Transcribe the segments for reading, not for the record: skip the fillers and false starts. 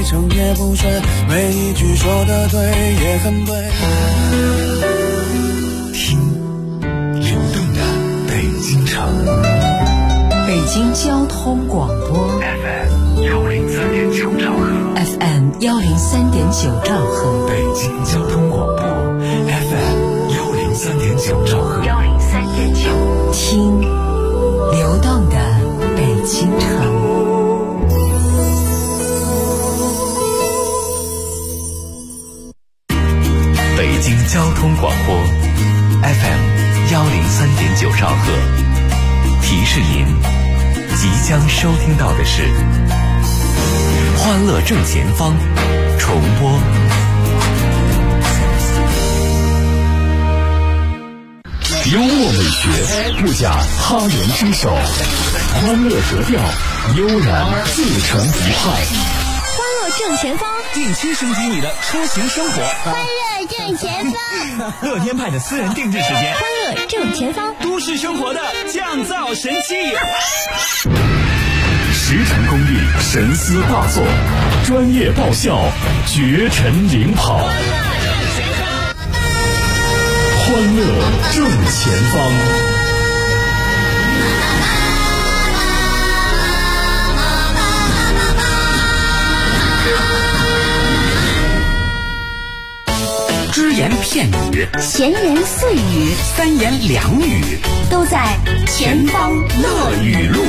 成也不睡，每一句说的对也很对。 听流动的北京城， 北京交通广播 FM 103.9兆赫， FM 103.9兆赫， 北京交通广播 FM 103.9兆赫 ，103.9，听流动的北京城。 北京交通广播 FM 103.9兆赫，提示您即将收听到的是欢乐正前方重播。幽默美学不假他人之手，欢乐格调悠然自成一派。 欢乐正前方， 定期升级你的出行生活。 欢乐正前方， 乐天派的私人定制时间。 欢乐正前方， 都市生活的降噪神器。 十成工艺神思大作，专业爆笑，绝尘领跑。欢乐正前方。 只言片语， 闲言碎语， 三言两语， 都在前方乐语录。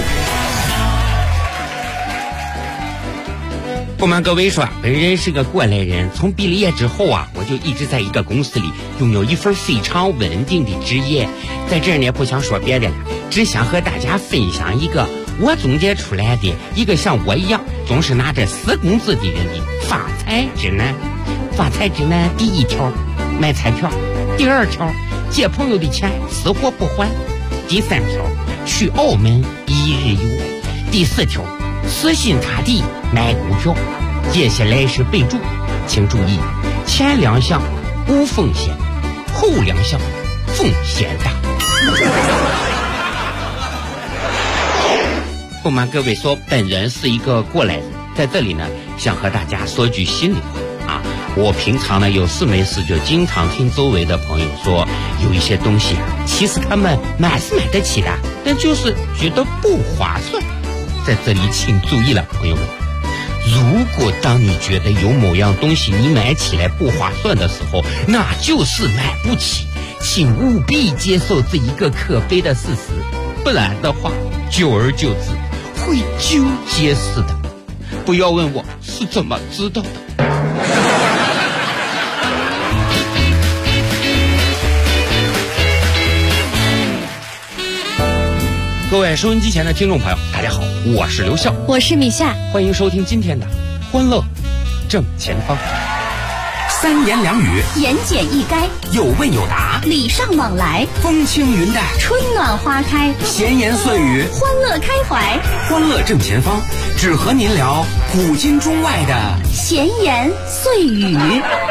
不瞒各位说，本人是个过来人，从毕了业之后啊，我就一直在一个公司里拥有一份非常稳定的职业。在这儿呢，不想说别的了，只想和大家分享一个我总结出来的一个像我一样总是拿着死工资的人的发财指南。发财指南第一条，买彩票；第二条，借朋友的钱死活不还；第三条，去澳门一日游；第四条，死心塌地买股票。接下来是备注，请注意，前两项无风险，后两项风险大。不瞒各位说，本人是一个过来人，在这里呢，想和大家说句心里话啊。我平常呢有事没事就经常听周围的朋友说，有一些东西其实他们买是买得起的，但就是觉得不划算。在这里请注意了，朋友们，如果当你觉得有某样东西你买起来不划算的时候，那就是买不起，请务必接受这一个可悲的事实，不然的话久而久之会纠结死的。不要问我是怎么知道的。各位收音机前的听众朋友，大家好，我是刘笑， 我是米夏， 欢迎收听今天的欢乐正前方。 三言两语， 言简意赅， 有问有答， 礼尚往来， 风轻云淡， 春暖花开， 闲言碎语， 欢乐开怀。 欢乐正前方，只和您聊古今中外的闲言碎语。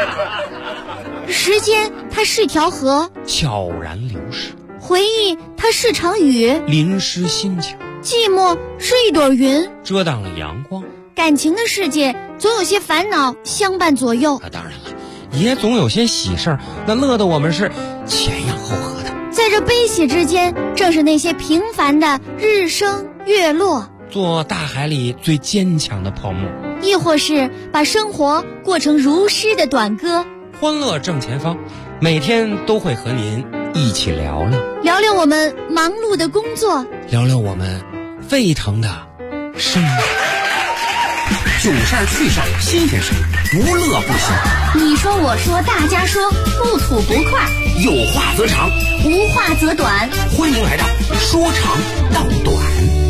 时间它是条河， 悄然流逝； 回忆它是场雨， 淋湿心情； 寂寞是一朵云， 遮挡了阳光。 感情的世界总有些烦恼相伴左右， 当然了，也总有些喜事儿，那乐得我们是前仰后合的。 在这悲喜之间，正是那些平凡的日升月落， 做大海里最坚强的泡沫， 亦或是把生活过成如诗的短歌。 欢乐正前方，每天都会和您一起聊聊我们忙碌的工作， 聊我们沸腾的生活。 囧事儿趣事儿新鲜事儿，不乐不行。 你说我说大家说，不吐不快， 有话则长， 无话则短。 欢迎来到说长道短。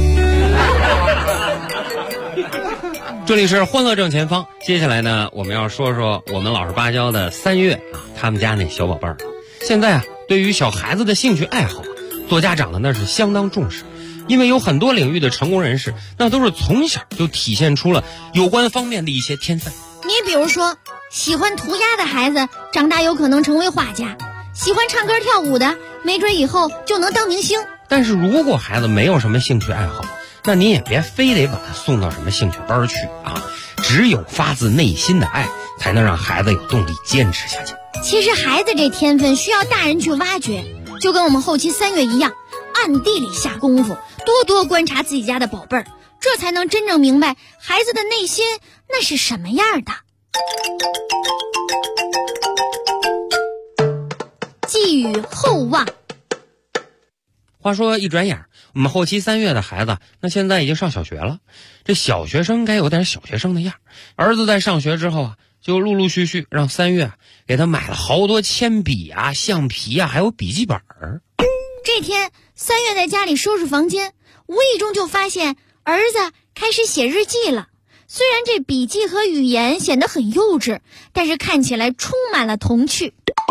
这里是欢乐正前方，接下来呢，我们要说说我们老实巴交的3月啊，他们家那小宝贝儿。现在啊，对于小孩子的兴趣爱好，做家长的那是相当重视。因为有很多领域的成功人士，那都是从小就体现出了有关方面的一些天分。 你比如说，喜欢涂鸦的孩子，长大有可能成为画家；喜欢唱歌跳舞的，没准以后就能当明星。 但是如果孩子没有什么兴趣爱好，那您也别非得把他送到什么兴趣班去啊。 只有发自内心的爱，才能让孩子有动力坚持下去。 其实孩子这天分需要大人去挖掘，就跟我们后期3月一样，暗地里下功夫，多多观察自己家的宝贝儿，这才能真正明白孩子的内心那是什么样的。寄予厚望。 话说一转眼，我们后期3月的孩子，那现在已经上小学了。这小学生该有点小学生的样。儿子在上学之后就陆陆续续让3月给他买了好多铅笔啊、橡皮啊，还有笔记本。 这天3月在家里收拾房间，无意中就发现儿子开始写日记了。虽然这笔记和语言显得很幼稚，但是看起来充满了童趣。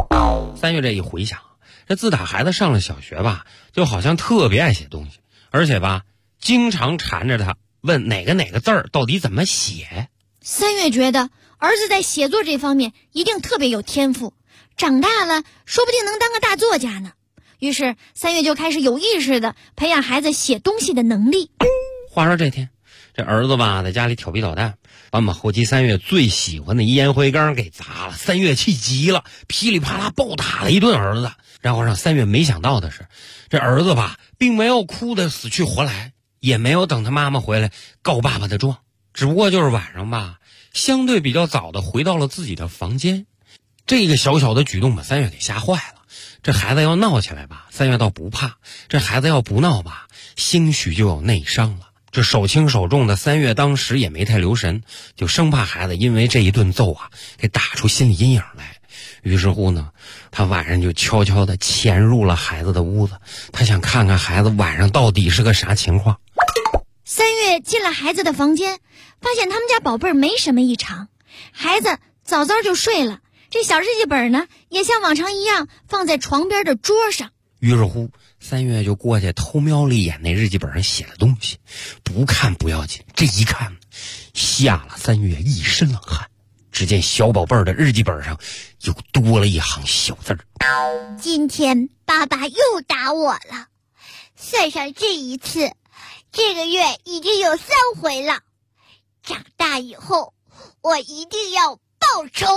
3月这一回想，这自打孩子上了小学吧，就好像特别爱写东西，而且吧，经常缠着他问哪个字儿到底怎么写。 3月觉得儿子在写作这方面一定特别有天赋，长大了说不定能当个大作家呢。于是3月就开始有意识的培养孩子写东西的能力。 话说这天，这儿子吧在家里调皮捣蛋，把我们后期3月最喜欢的烟灰缸给砸了。3月气急了，噼里啪啦暴打了一顿儿子。然后让3月没想到的是，这儿子吧并没有哭得死去活来，也没有等他妈妈回来告爸爸的状，只不过就是晚上吧相对比较早的回到了自己的房间。这个小小的举动把3月给吓坏了。这孩子要闹起来吧，3月倒不怕；这孩子要不闹吧，兴许就有内伤了。这手轻手重的3月当时也没太留神，就生怕孩子因为这一顿揍给打出心理阴影来。于是乎呢，他晚上就悄悄地潜入了孩子的屋子，他想看看孩子晚上到底是个啥情况。 3月进了孩子的房间，发现他们家宝贝儿没什么异常，孩子早早就睡了，这小日记本呢也像往常一样放在床边的桌上。 于是乎3月就过去偷瞄了一眼那日记本上写的东西，不看不要紧，这一看吓了3月一身冷汗。只见小宝贝儿的日记本上又多了一行小字儿： 今天爸爸又打我了，算上这一次，这个月已经有3回了。长大以后，我一定要报仇。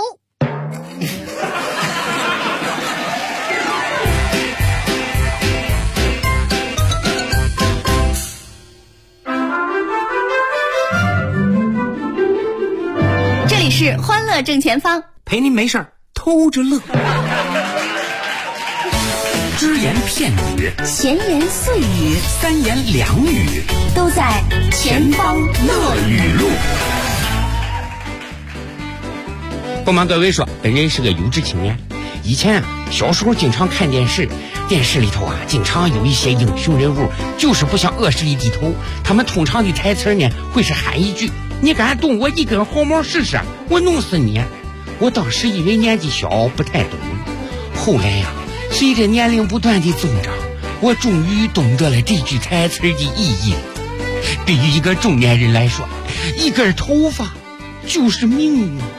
这里是欢乐正前方， 陪您没事偷着乐。只言片语， 闲言碎语， 3言2语， 都在前方乐语录。 不瞒各位说，本人是个有志青年。以前小时候经常看电视，电视里头经常有一些英雄人物就是不向恶势力低头，他们通常的台词呢会是喊一句：你敢动我一根毫毛试试，我弄死你。我当时以为年纪小不太懂，后来随着年龄不断的增长，我终于懂得了这句台词的意义。对于一个中年人来说，一根头发就是命啊。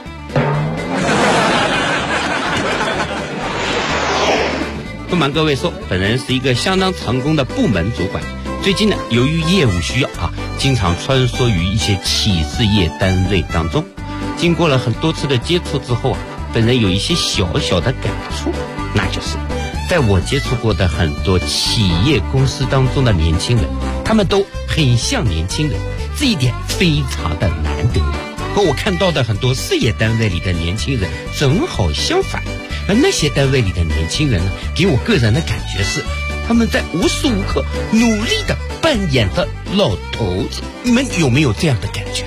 不瞒各位说，本人是一个相当成功的部门主管。最近呢，由于业务需要经常穿梭于一些企事业单位当中。经过了很多次的接触之后本人有一些小小的感触，那就是在我接触过的很多企业公司当中的年轻人，他们都很像年轻人，这一点非常的难得。和我看到的很多事业单位里的年轻人正好相反，而那些单位里的年轻人呢，给我个人的感觉是他们在无时无刻努力的扮演着老头子。你们有没有这样的感觉？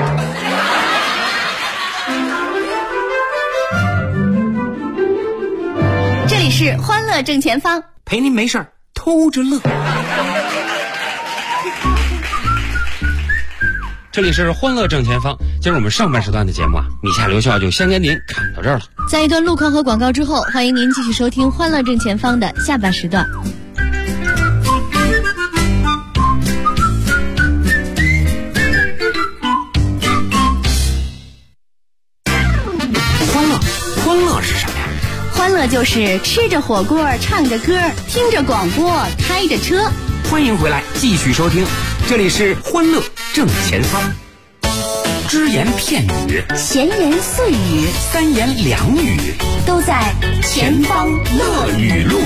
这里是欢乐正前方， 陪您没事偷着乐。 这里是欢乐正前方，今儿我们上半时段的节目米夏留校就先跟您侃到这儿了。 在一段路况和广告之后，欢迎您继续收听欢乐正前方的下半时段。 欢乐是什么呀？ 欢乐就是吃着火锅，唱着歌，听着广播，开着车。 欢迎回来，继续收听，这里是欢乐正前方。 只言片语， 闲言碎语， 三言两语， 都在前方乐语录。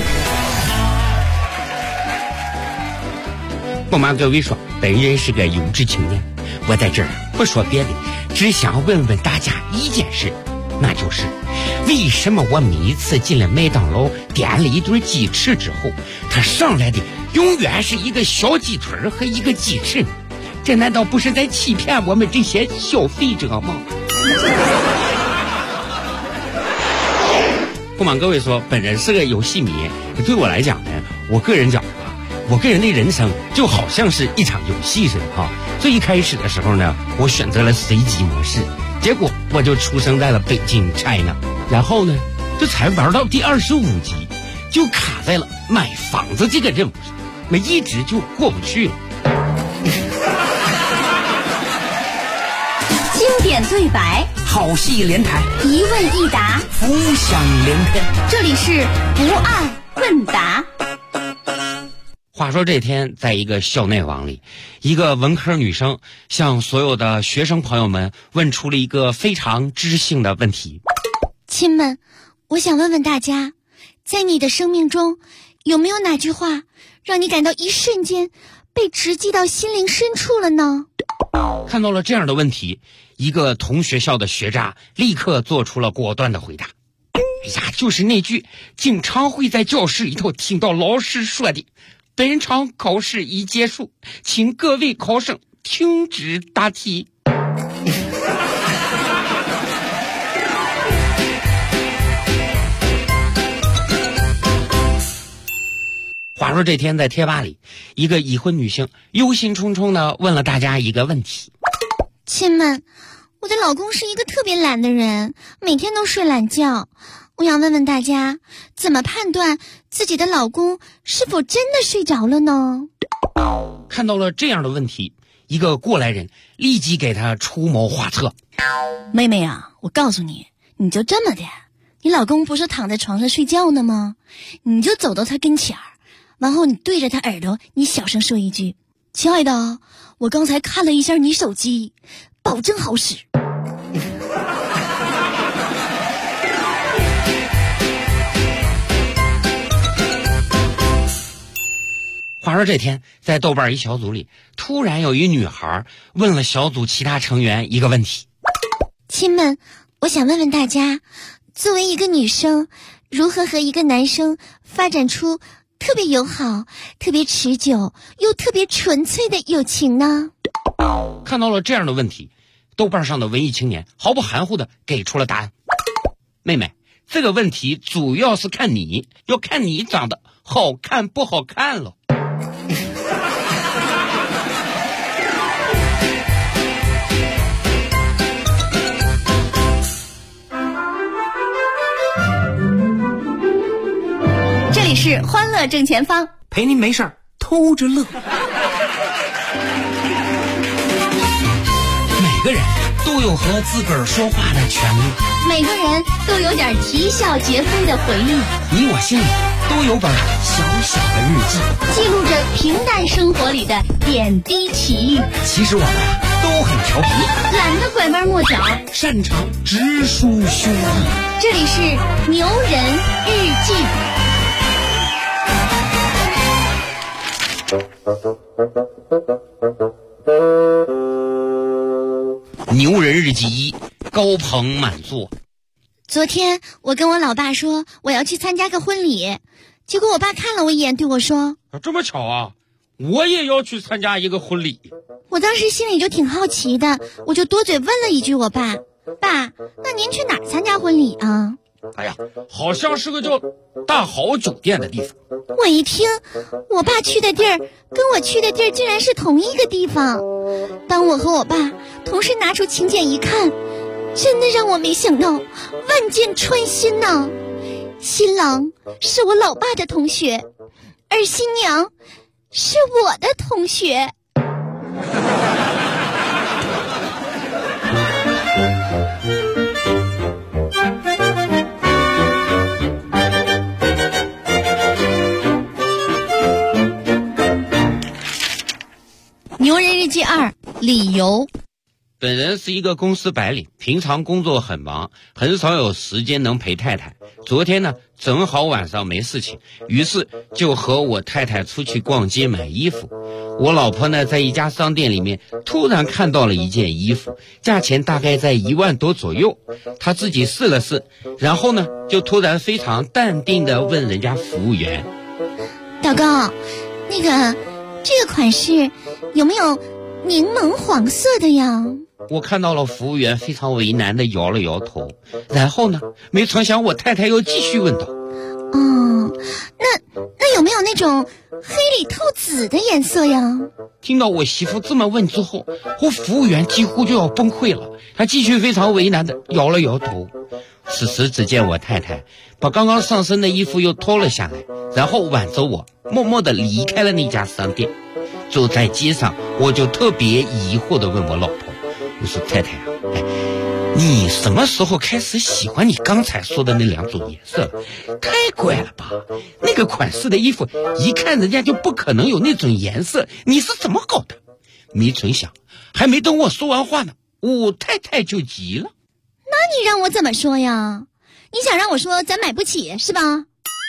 不瞒各位说，本人是个有志青年，我在这儿不说别的，只想问问大家一件事，那就是为什么我每一次进了麦当劳点了一顿鸡翅之后，它上来的永远是一个小鸡腿和一个鸡翅呢？这难道不是在欺骗我们这些消费者吗？不瞒各位说，本人是个游戏迷，对我来讲呢，我个人的人生就好像是一场游戏似的哈。最一开始的时候呢，我选择了随机模式，结果我就出生在了北京 China， 然后呢，这才玩到第25集，就卡在了买房子这个任务上，我一直就过不去了。 经典对白， 好戏连台， 一问一答， 浮想联翩。 这里是不二问答。 话说这天，在一个校内网里，一个文科女生向所有的学生朋友们问出了一个非常知性的问题。 亲们，我想问问大家，在你的生命中，有没有哪句话让你感到一瞬间被直击到心灵深处了呢？ 看到了这样的问题，一个同学校的学渣立刻做出了果断的回答。哎呀，就是那句经常会在教室里头听到老师说的，本场考试已结束，请各位考生停止答题。话说这天在贴吧里，一个已婚女性忧心忡忡地问了大家一个问题。 亲们，我的老公是一个特别懒的人，每天都睡懒觉。我想问问大家，怎么判断自己的老公是否真的睡着了呢？ 看到了这样的问题，一个过来人立即给他出谋划策。 妹妹啊，我告诉你，你就这么的，你老公不是躺在床上睡觉呢吗？你就走到他跟前儿，然后你对着他耳朵，你小声说一句：亲爱的，我刚才看了一下你手机，保证好使。 话说这天，在豆瓣一小组里，突然有一女孩问了小组其他成员一个问题。 亲们，我想问问大家，作为一个女生，如何和一个男生发展出特别友好、特别持久又特别纯粹的友情呢？ 看到了这样的问题，豆瓣上的文艺青年毫不含糊地给出了答案。妹妹，这个问题主要是看你，要看你长得好看不好看了。 这里是欢乐正前方， 陪您没事儿偷着乐。每个人都有和自个儿说话的权利， 每个人都有点啼笑皆非的回忆， 你我心里都有本小小的日记， 记录着平淡生活里的点滴奇遇。 其实我们都很调皮， 懒得拐弯抹角， 擅长直抒胸臆。 这里是牛人日记。 牛人日记1，高朋满座。 昨天我跟我老爸说我要去参加个婚礼，结果我爸看了我一眼，对我说： 这么巧啊，我也要去参加一个婚礼。 我当时心里就挺好奇的，我就多嘴问了一句我爸：爸，那您去哪儿参加婚礼啊？ 哎呀，好像是个叫大好酒店的地方。 我一听，我爸去的地儿跟我去的地儿竟然是同一个地方。当我和我爸同时拿出请柬一看，真的让我没想到，万箭穿心呐！新郎是我老爸的同学，而新娘是我的同学。牛人日记2，理由。 本人是一个公司白领，平常工作很忙，很少有时间能陪太太。昨天呢，正好晚上没事情，于是就和我太太出去逛街买衣服。我老婆呢，在一家商店里面突然看到了一件衣服，价钱大概在1万多左右。她自己试了试，然后呢，就突然非常淡定地问人家服务员：“ 大哥，这个款式有没有柠檬黄色的呀？” 我看到了服务员非常为难地摇了摇头，然后呢，没成想我太太又继续问道：“ 那有没有那种黑里透紫的颜色呀？” 听到我媳妇这么问之后，我服务员几乎就要崩溃了，他继续非常为难地摇了摇头。此时只见我太太把刚刚上身的衣服又脱了下来，然后挽着我默默地离开了那家商店。走在街上，我就特别疑惑地问我老婆，我说：“太太啊，你什么时候开始喜欢你刚才说的那2种颜色？太怪了吧，那个款式的衣服一看人家就不可能有那种颜色，你是怎么搞的？”没成想还没等我说完话呢，我太太就急了：“ 那你让我怎么说呀？你想让我说咱买不起是吧？”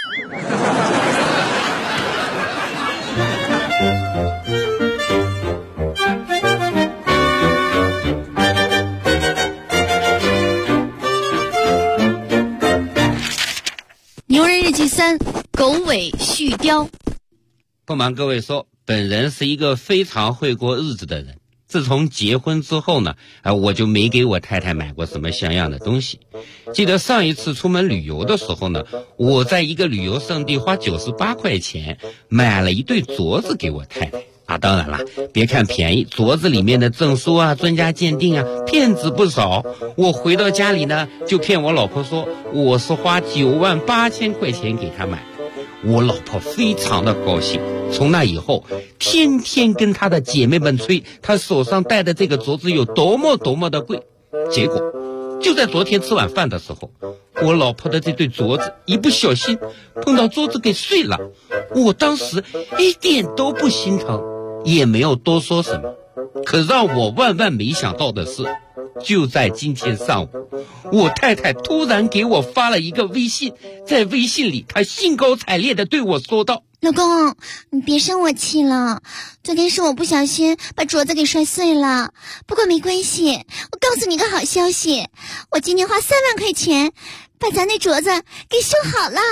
牛人日记3，狗尾续貂。 不瞒各位说，本人是一个非常会过日子的人。自从结婚之后呢，我就没给我太太买过什么像样的东西。记得上一次出门旅游的时候呢，我在一个旅游胜地花98块钱买了一对镯子给我太太。当然了，别看便宜，镯子里面的证书啊、专家鉴定啊，骗子不少。我回到家里呢，就骗我老婆说我是花9万8千块钱给她买的。我老婆非常的高兴，从那以后天天跟她的姐妹们吹她手上戴的这个镯子有多么多么的贵。结果就在昨天吃晚饭的时候，我老婆的这对镯子一不小心碰到桌子给碎了。我当时一点都不心疼，也没有多说什么。可让我万万没想到的是，就在今天上午，我太太突然给我发了一个微信，在微信里她兴高采烈地对我说道：“ 老公，你别生我气了，昨天是我不小心把镯子给摔碎了，不过没关系，我告诉你个好消息，我今天花3万块钱把咱那镯子给修好了。”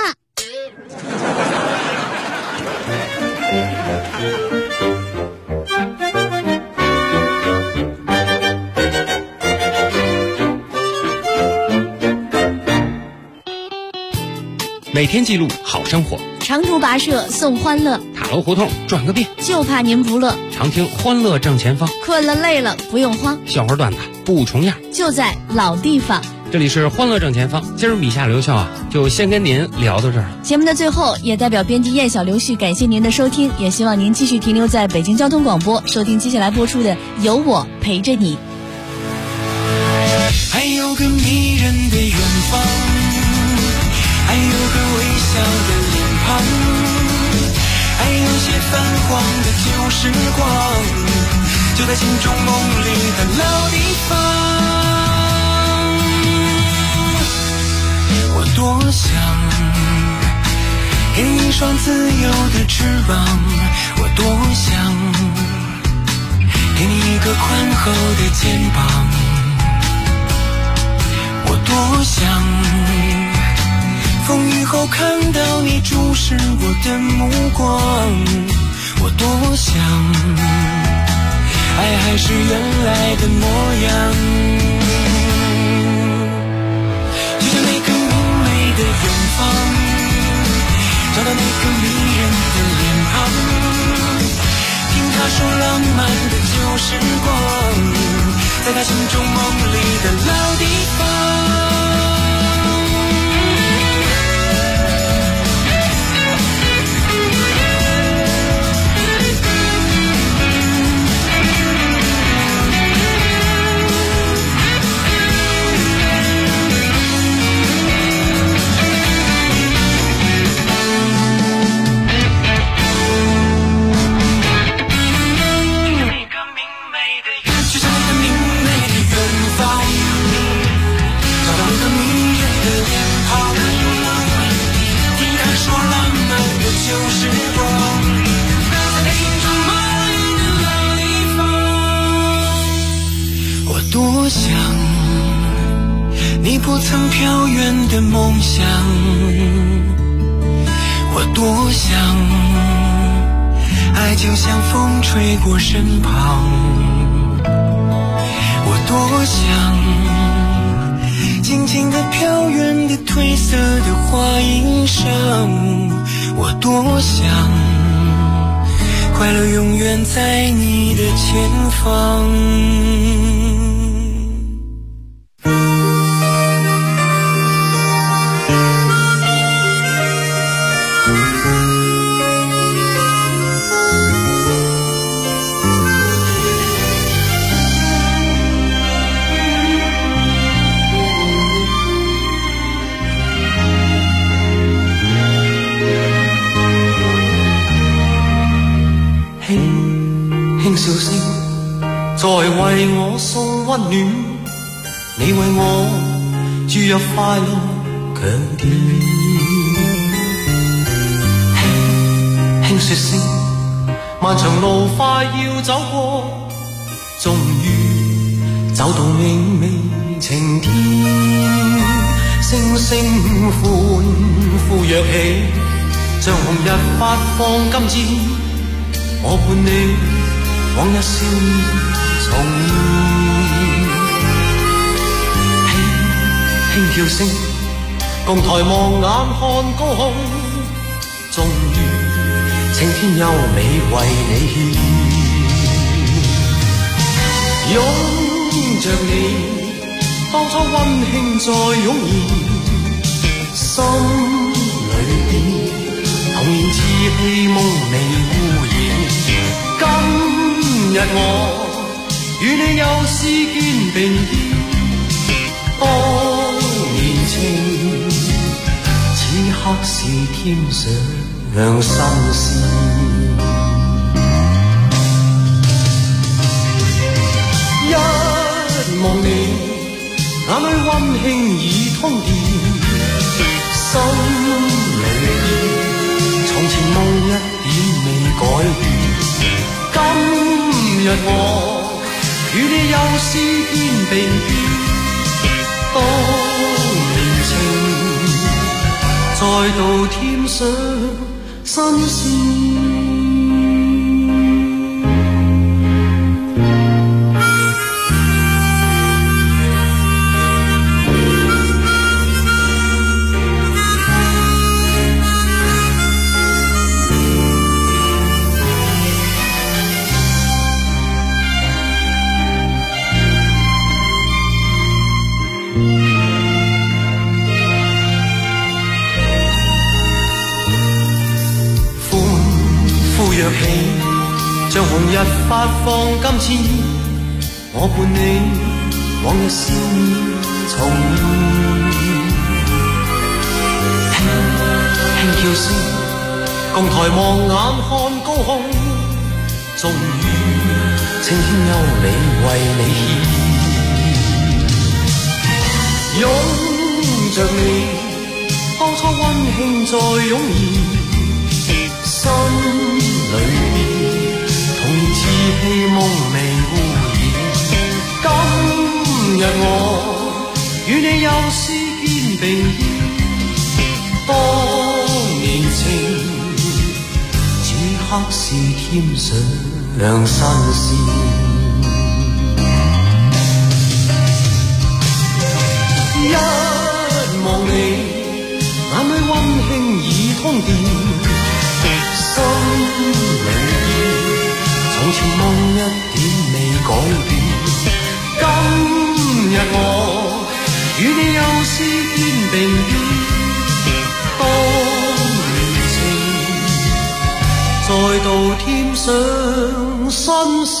每天记录好生活， 长途跋涉送欢乐， 塔楼胡同转个遍， 就怕您不乐。 常听欢乐正前方， 困了累了不用慌， 笑话段子不重样， 就在老地方。 这里是欢乐正前方，今儿米夏刘笑就先跟您聊到这儿。 节目的最后，也代表编辑燕小刘旭感谢您的收听，也希望您继续停留在北京交通广播，收听接下来播出的《有我陪着你》。 还有个迷人的远方，还有个微笑的脸庞，还有些泛黄的旧时光，就在心中梦里的老地方。我多想给你一双自由的翅膀，我多想给你一个宽厚的肩膀，我多想风雨后看到你注视我的目光，我多想爱还是原来的模样，就像那个明媚的远方，找到那个迷人的脸庞，听他说浪漫的旧时光，在他心中梦里的老地方。就像那个明媚的你不曾飘远的梦想，我多想，爱就像风吹过身旁，我多想，静静地飘远的褪色的花衣裳，我多想，快乐永远在你的前方。 輕笑聲在為我送溫暖，你為我注入快樂強電。輕說聲漫長路快要走過，終於走到明媚晴天。星星歡呼躍起，像紅日發放金箭，我伴你往日少年重現，輕跳聲共抬望眼看高空，終於青天優美為你獻，擁着你當初溫馨再湧現，心裏邊童年稚氣夢未污染。今日我與你又試肩並肩，當年情此刻是添上新鮮。一望你眼裏溫馨已通電，心裏邊從前夢一點未改變。今日我與你又試肩並肩，當年情再度添上新鮮。像紅日發放金箭，我伴你往日少年重現，輕叫聲共抬望眼看高空，終於青天優美為你獻，擁着你當初溫馨再湧現，心裏邊童年稚氣夢未污染。今日我與你又試肩並肩，當年情此刻是添上新鮮。一望你眼裏溫馨已通電，心裏邊從前夢一點未改變。今日我與你又試肩並肩，當年情再度添上新鮮。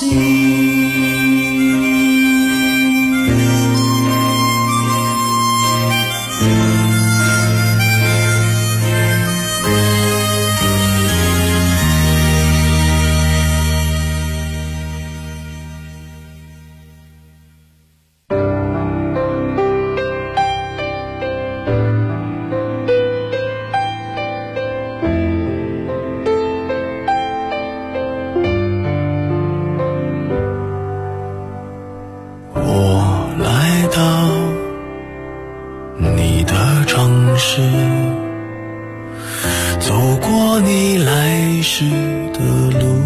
你的城市，走过你来时的路，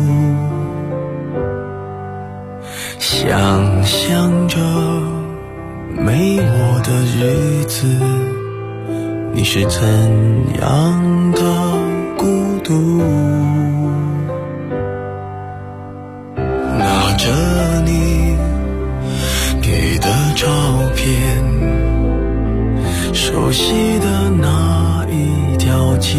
想象着没我的日子，你是怎样的孤独。拿着你给的照片，熟悉的那一条街，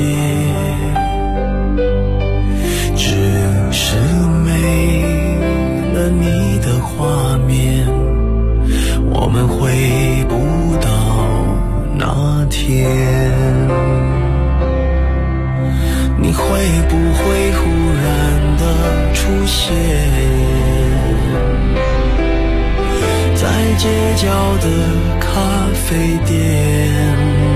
只是没了你的画面，我们回不到那天。你会不会忽然的出现在街角的咖啡店？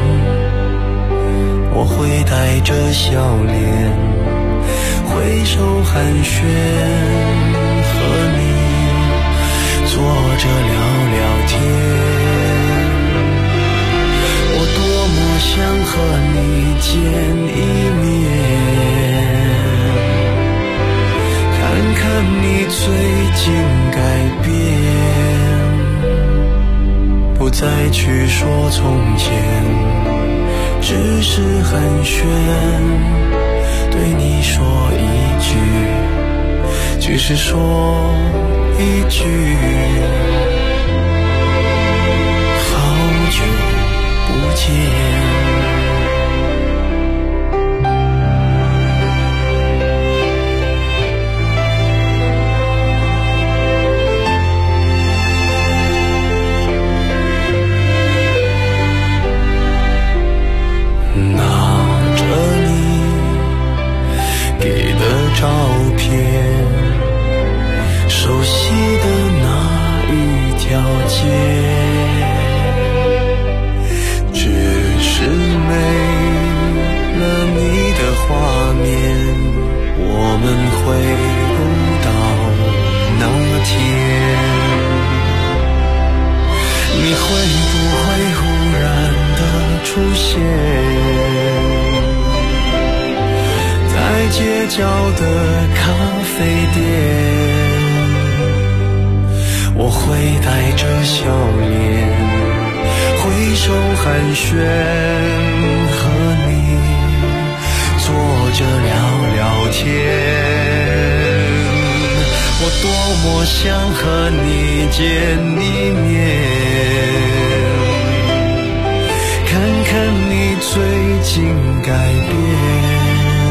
我会带着笑脸挥手寒暄，和你坐着聊聊天。我多么想和你见一面，看看你最近改变，不再去说从前，只是寒暄，对你说一句，只是说一句，好久不见。照片，熟悉的那一条街，只是没了你的画面，我们回不到那天。你会不会忽然的出现在街角的咖啡店？我会带着笑脸挥手寒暄，和你坐着聊聊天。我多么想和你见一面，看看你最近改变，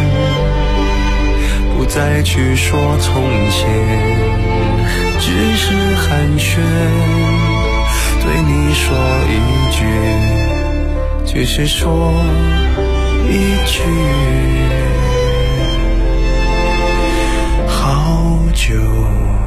不再去说从前，只是寒暄，对你说一句，只是说一句，好久